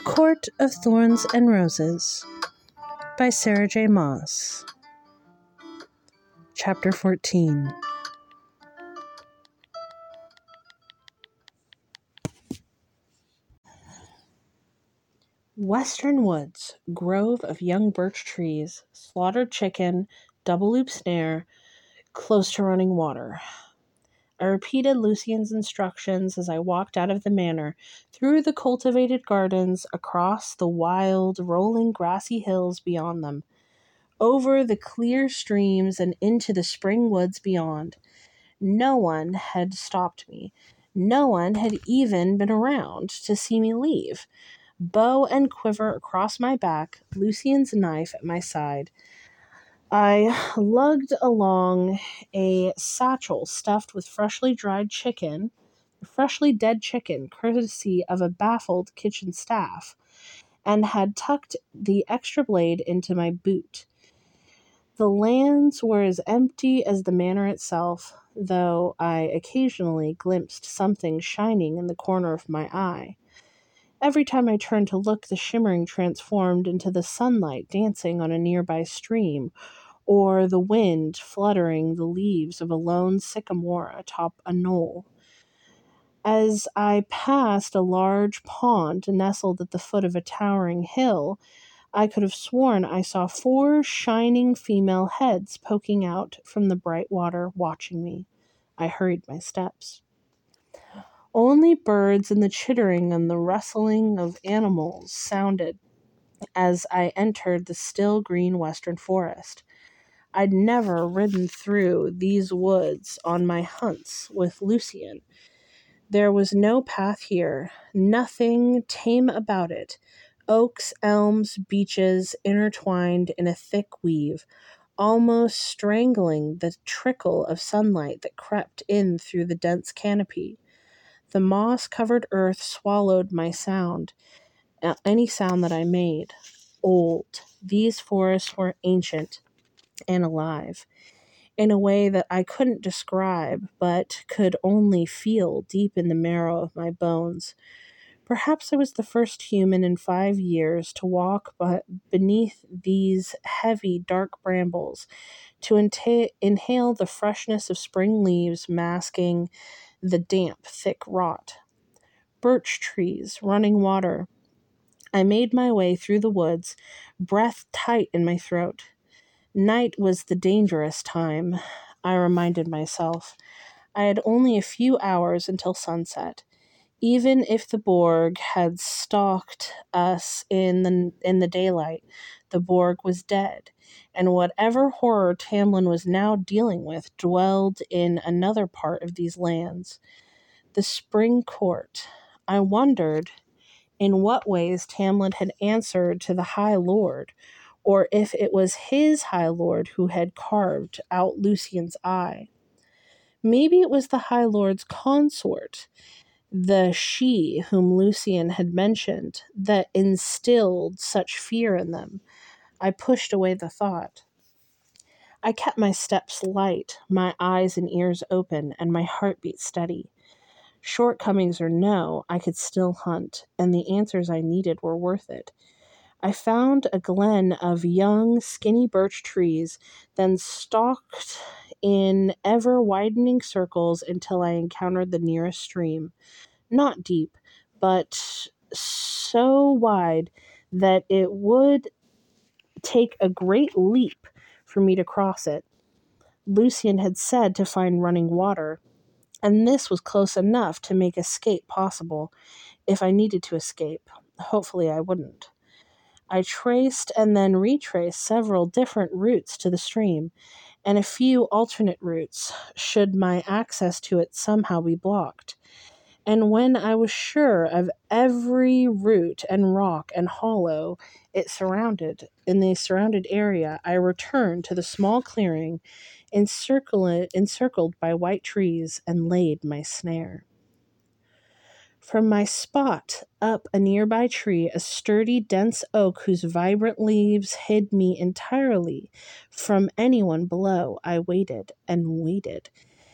Court of Thorns and Roses by Sarah J. Maas. Chapter 14. Western woods, grove of young birch trees, slaughtered chicken, double loop snare, close to running water. I repeated Lucien's instructions as I walked out of the manor, through the cultivated gardens, across the wild, rolling grassy hills beyond them, over the clear streams and into the spring woods beyond. No one had stopped me. No one had even been around to see me leave. Bow and quiver across my back, Lucien's knife at my side. I lugged along a satchel stuffed with freshly dead chicken, courtesy of a baffled kitchen staff, and had tucked the extra blade into my boot. The lands were as empty as the manor itself, though I occasionally glimpsed something shining in the corner of my eye. Every time I turned to look, the shimmering transformed into the sunlight dancing on a nearby stream, or the wind fluttering the leaves of a lone sycamore atop a knoll. As I passed a large pond nestled at the foot of a towering hill, I could have sworn I saw 4 shining female heads poking out from the bright water, watching me. I hurried my steps. Only birds and the chittering and the rustling of animals sounded as I entered the still green western forest. I'd never ridden through these woods on my hunts with Lucien. There was no path here, nothing tame about it. Oaks, elms, beeches intertwined in a thick weave, almost strangling the trickle of sunlight that crept in through the dense canopy. The moss-covered earth swallowed my sound, any sound that I made. Old. These forests were ancient and alive, in a way that I couldn't describe, but could only feel deep in the marrow of my bones. Perhaps I was the first human in 5 years to walk beneath these heavy, dark brambles, to inhale the freshness of spring leaves masking the damp, thick rot. Birch trees, running water. I made my way through the woods, breath tight in my throat. Night was the dangerous time, I reminded myself. I had only a few hours until sunset. Even if the Borg had stalked us in the daylight, the Borg was dead, and whatever horror Tamlin was now dealing with dwelled in another part of these lands. The Spring Court. I wondered in what ways Tamlin had answered to the High Lord, or if it was his High Lord who had carved out Lucien's eye. Maybe it was the High Lord's consort, the she whom Lucien had mentioned, that instilled such fear in them. I pushed away the thought. I kept my steps light, my eyes and ears open, and my heartbeat steady. Shortcomings or no, I could still hunt, and the answers I needed were worth it. I found a glen of young, skinny birch trees, then stalked in ever-widening circles until I encountered the nearest stream. Not deep, but so wide that it would take a great leap for me to cross it. Lucien had said to find running water, and this was close enough to make escape possible, if I needed to escape. Hopefully I wouldn't. I traced and then retraced several different routes to the stream, and a few alternate routes, should my access to it somehow be blocked. And when I was sure of every root and rock and hollow in the surrounded area, I returned to the small clearing, encircled by white trees, and laid my snare. From my spot up a nearby tree, a sturdy, dense oak whose vibrant leaves hid me entirely from anyone below, I waited and waited.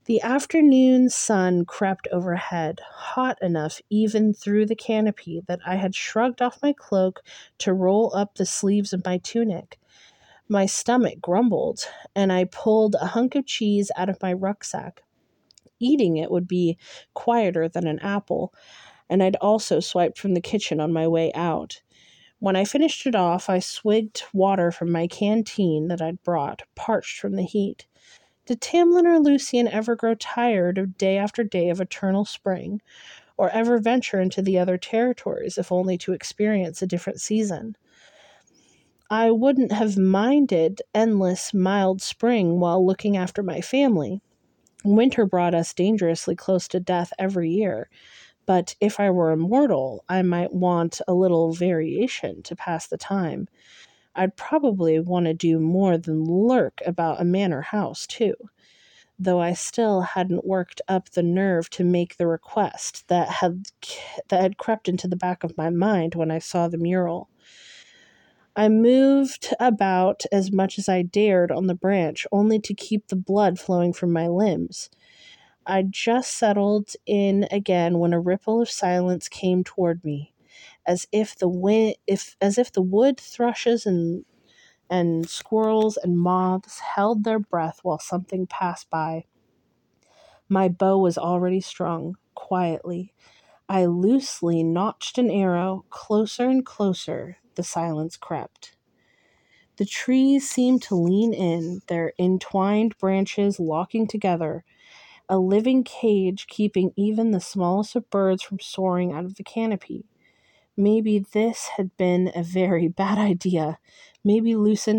The afternoon sun crept overhead, hot enough even through the canopy that I had shrugged off my cloak to roll up the sleeves of my tunic. My stomach grumbled, and I pulled a hunk of cheese out of my rucksack. Eating it would be quieter than an apple, and I'd also swiped from the kitchen on my way out. When I finished it off, I swigged water from my canteen that I'd brought, parched from the heat. Did Tamlin or Lucian ever grow tired of day after day of eternal spring, or ever venture into the other territories, if only to experience a different season? I wouldn't have minded endless, mild spring while looking after my family. Winter brought us dangerously close to death every year, but if I were immortal, I might want a little variation to pass the time. I'd probably want to do more than lurk about a manor house, too, though I still hadn't worked up the nerve to make the request that had crept into the back of my mind when I saw the mural. I moved about as much as I dared on the branch, only to keep the blood flowing from my limbs. I just settled in again when a ripple of silence came toward me, as if the wood thrushes and squirrels and moths held their breath while something passed by. My bow was already strung, quietly. I loosely notched an arrow. Closer and closer the silence crept. The trees seemed to lean in, their entwined branches locking together, a living cage keeping even the smallest of birds from soaring out of the canopy. Maybe this had been a very bad idea. Maybe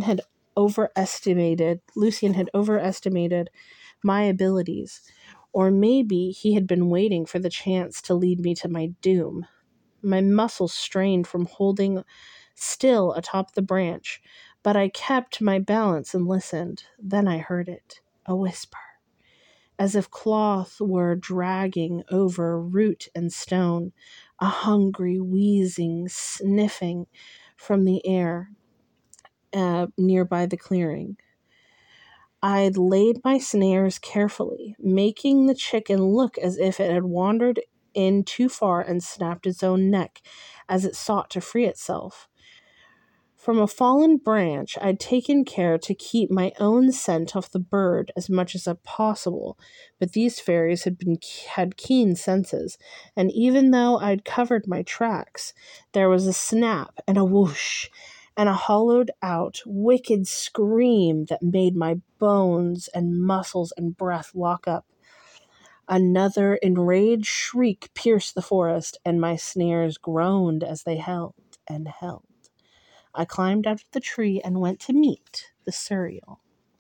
Lucian had overestimated my abilities, or maybe he had been waiting for the chance to lead me to my doom. My muscles strained from holding still atop the branch, but I kept my balance and listened. Then I heard it, a whisper, as if cloth were dragging over root and stone, a hungry, wheezing, sniffing from the air nearby the clearing. I'd laid my snares carefully, making the chicken look as if it had wandered in too far and snapped its own neck as it sought to free itself. From a fallen branch, I'd taken care to keep my own scent off the bird as much as possible, but these fairies had keen senses, and even though I'd covered my tracks, there was a snap and a whoosh, and a hollowed-out, wicked scream that made my bones and muscles and breath lock up. Another enraged shriek pierced the forest, and my snares groaned as they held and held. I climbed out of the tree and went to meet the Suriel.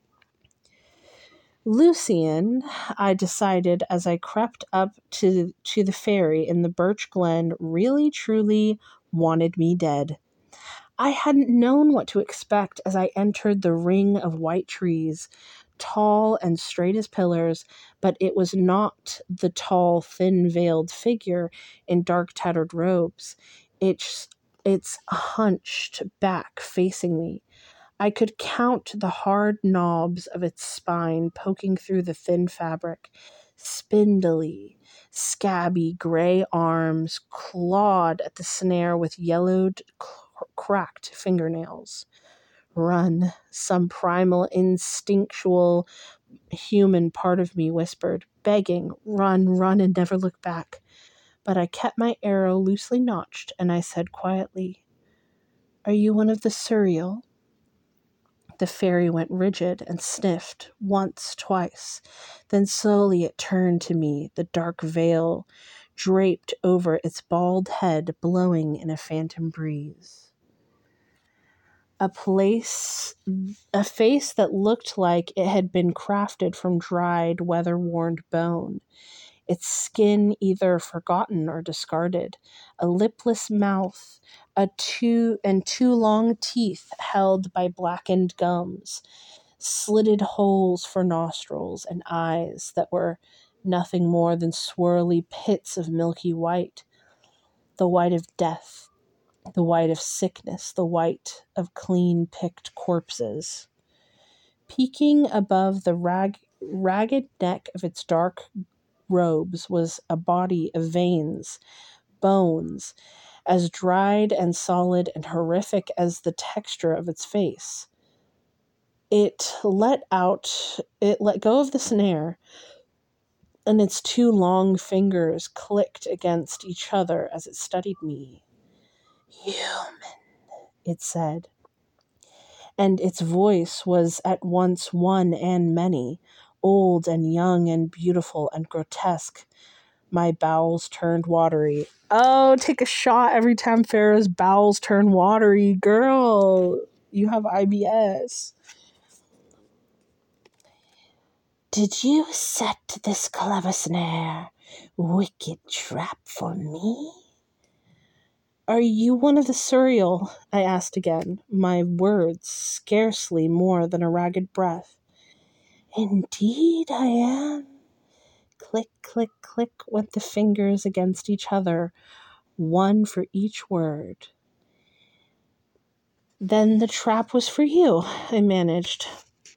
Lucian, I decided as I crept up to the ferry in the birch glen, really truly wanted me dead. I hadn't known what to expect as I entered the ring of white trees, tall and straight as pillars, but it was not the tall, thin-veiled figure in dark tattered robes. It's hunched back facing me. I could count the hard knobs of its spine poking through the thin fabric. Spindly, scabby gray arms clawed at the snare with yellowed, cracked fingernails. Run, some primal, instinctual human part of me whispered, begging, run, run, and never look back. But I kept my arrow loosely notched, and I said quietly, "Are you one of the Suriel?" The fairy went rigid and sniffed once, twice. Then slowly it turned to me, the dark veil draped over its bald head, blowing in a phantom breeze. A face that looked like it had been crafted from dried, weather-worn bone. Its skin either forgotten or discarded, a lipless mouth, two long teeth held by blackened gums, slitted holes for nostrils, and eyes that were nothing more than swirly pits of milky white, the white of death, the white of sickness, the white of clean-picked corpses. Peeking above the ragged neck of its dark robes was a body of veins, bones, as dried and solid and horrific as the texture of its face. It let go of the snare, and its two long fingers clicked against each other as it studied me. Human, it said, and its voice was at once one and many, old and young and beautiful and grotesque. My bowels turned watery. Oh, take a shot every time Farrah's bowels turn watery. Girl, you have IBS. Did you set this clever snare, wicked trap for me? Are you one of the Suriel? I asked again, my words scarcely more than a ragged breath. Indeed I am. Click, click, click went the fingers against each other, one for each word. Then the trap was for you, I managed.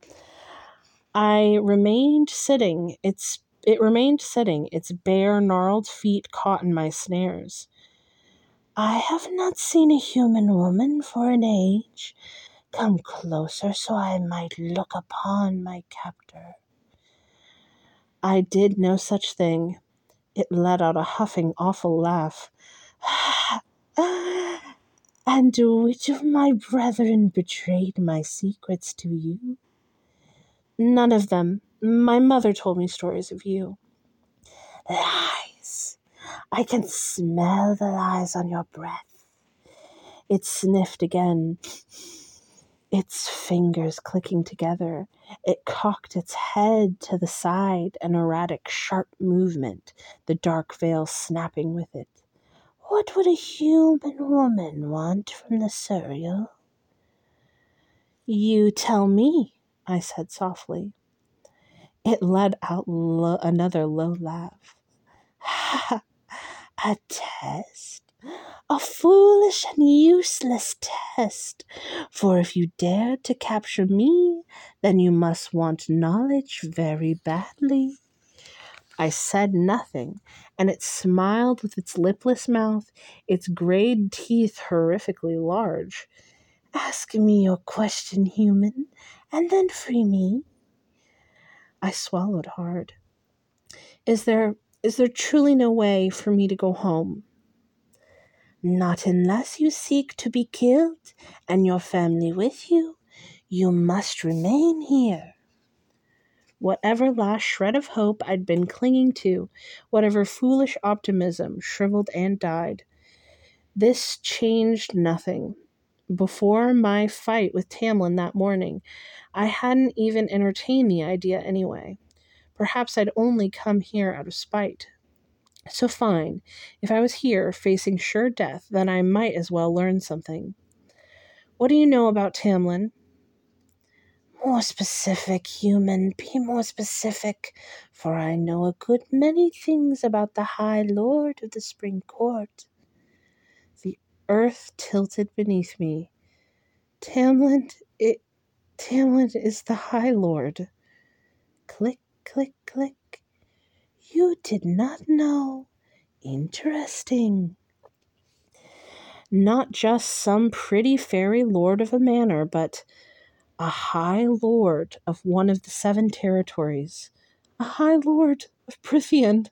It remained sitting, its bare, gnarled feet caught in my snares. I have not seen a human woman for an age. Come closer so I might look upon my captor. I did no such thing. It let out a huffing, awful laugh. And which of my brethren betrayed my secrets to you? None of them. My mother told me stories of you. Lies. I can smell the lies on your breath. It sniffed again, its fingers clicking together. It cocked its head to the side, an erratic, sharp movement, the dark veil snapping with it. What would a human woman want from the Suriel? You tell me, I said softly. It let out another low laugh. Ha! A test? A foolish and useless test. For if you dared to capture me, then you must want knowledge very badly. I said nothing, and it smiled with its lipless mouth, its grayed teeth horrifically large. Ask me your question, human, and then free me. I swallowed hard. Is there truly no way for me to go home? Not unless you seek to be killed, and your family with you. You must remain here. Whatever last shred of hope I'd been clinging to, whatever foolish optimism, shriveled and died, this changed nothing. Before my fight with Tamlin that morning, I hadn't even entertained the idea anyway. Perhaps I'd only come here out of spite. So fine, if I was here facing sure death, then I might as well learn something. What do you know about Tamlin? More specific, human, be more specific, for I know a good many things about the High Lord of the Spring Court. The earth tilted beneath me. Tamlin is the High Lord. Click, click, click. You did not know. Interesting. Not just some pretty fairy lord of a manor, but a high lord of one of the 7 territories. A high lord of Prythian.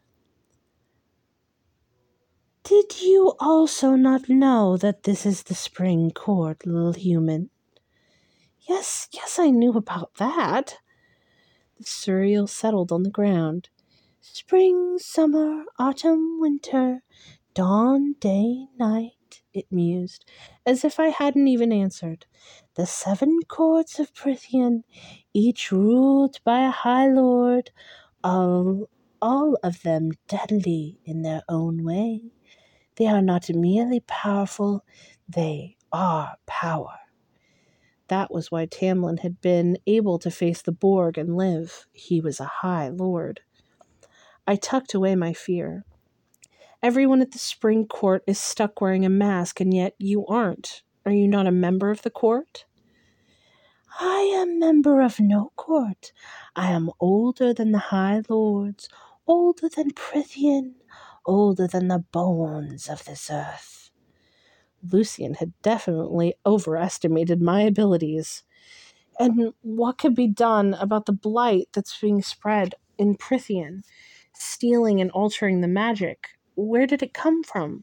Did you also not know that this is the spring court, little human? Yes, I knew about that. The Suriel settled on the ground. Spring, summer, autumn, winter, dawn, day, night, it mused, as if I hadn't even answered. The 7 courts of Prythian, each ruled by a high lord, all of them deadly in their own way. They are not merely powerful, they are power. That was why Tamlin had been able to face the Borg and live. He was a high lord. I tucked away my fear. Everyone at the spring court is stuck wearing a mask, and yet you aren't. Are you not a member of the court? I am member of no court. I am older than the High Lords, older than Prithian, older than the bones of this earth. Lucian had definitely overestimated my abilities. And what could be done about the blight that's being spread in Prithian, stealing and altering the magic? Where did it come from?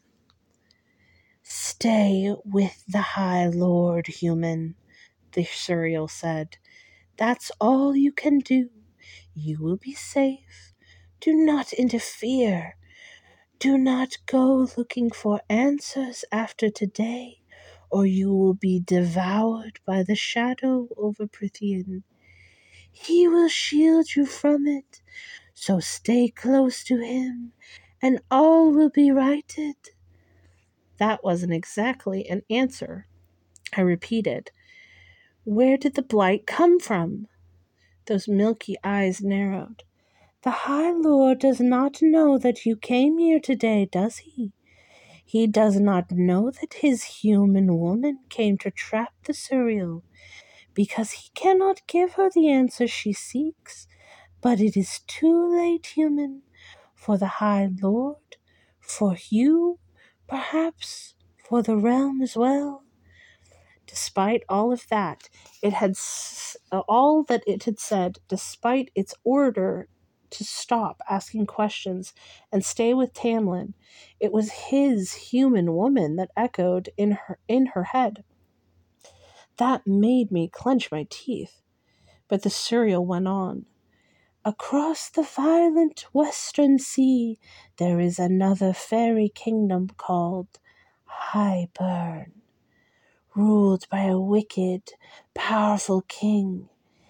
Stay with the High Lord, human, the Suriel said. That's all you can do. You will be safe. Do not interfere. Do not go looking for answers after today, or you will be devoured by the shadow over Prithian. He will shield you from it, so stay close to him, and all will be righted. That wasn't exactly an answer. I repeated, Where did the blight come from? Those milky eyes narrowed. The High Lord does not know that you came here today, does he? He does not know that his human woman came to trap the Suriel, because he cannot give her the answer she seeks. But it is too late, human, for the High Lord, for you, perhaps for the realm as well. Despite all of that, all that it had said, despite its order to stop asking questions and stay with Tamlin, it was his human woman that echoed in her head. That made me clench my teeth. But the Suriel went on. Across the violent western sea, there is another fairy kingdom called Hybern, ruled by a wicked, powerful king.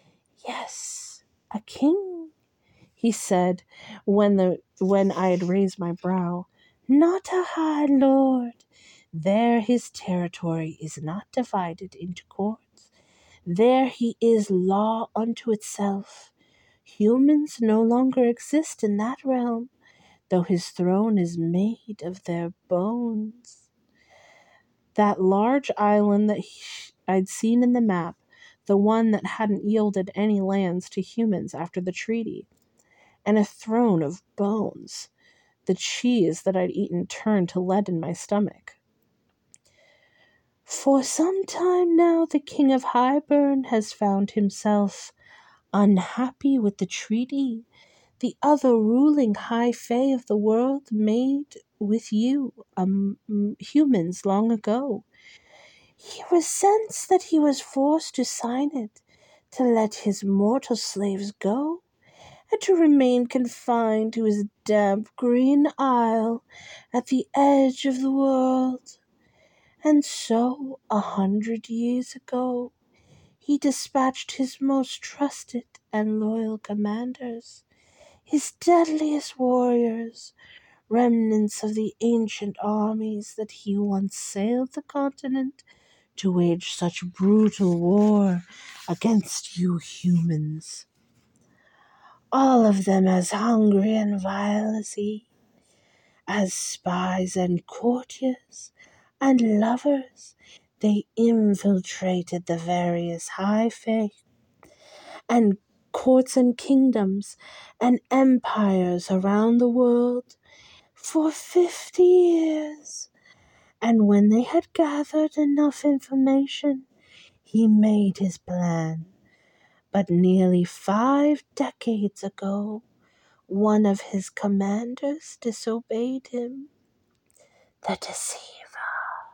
Yes, a king, he said when I had raised my brow. Not a high lord. There his territory is not divided into courts. There he is law unto itself. Humans no longer exist in that realm, though his throne is made of their bones. That large island that I'd seen in the map, the one that hadn't yielded any lands to humans after the treaty, and a throne of bones. The cheese that I'd eaten turned to lead in my stomach. For some time now, the king of Hybern has found himself unhappy with the treaty the other ruling high fae of the world made with you, humans, long ago. He resents that he was forced to sign it, to let his mortal slaves go, and to remain confined to his damp green isle at the edge of the world. And so, 100 years ago, he dispatched his most trusted and loyal commanders, his deadliest warriors, remnants of the ancient armies that he once sailed the continent to wage such brutal war against you humans. All of them as hungry and vile as he, as spies and courtiers and lovers. They infiltrated the various high fae and courts and kingdoms and empires around the world for 50 years. And when they had gathered enough information, he made his plan. But nearly 5 decades ago, one of his commanders disobeyed him, the deceiver.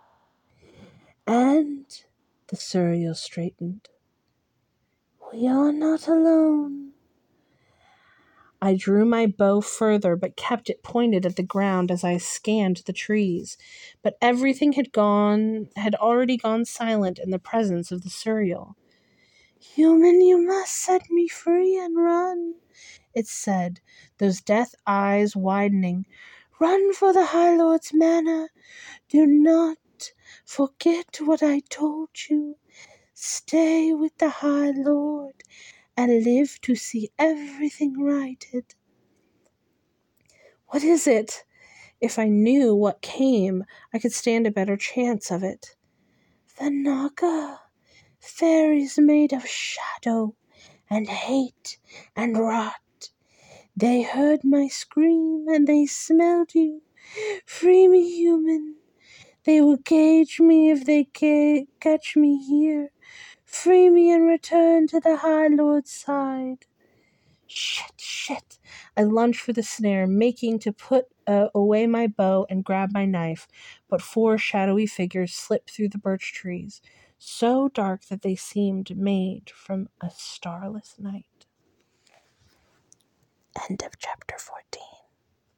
And the Suriel straightened. We are not alone. I drew my bow further, but kept it pointed at the ground as I scanned the trees. But everything had already gone silent in the presence of the Suriel. Human, you must set me free and run, it said, those death eyes widening. Run for the High Lord's manor. Do not forget what I told you. Stay with the High Lord and live to see everything righted. What is it? If I knew what came, I could stand a better chance of it. The Naga, fairies made of shadow and hate and rot. They heard my scream and they smelled you. Free me, human. They will cage me if they catch me here. Free me and return to the High Lord's side. Shit. I lunged for the snare, making to put away my bow and grab my knife, but 4 shadowy figures slipped through the birch trees, so dark that they seemed made from a starless night. End of chapter 14.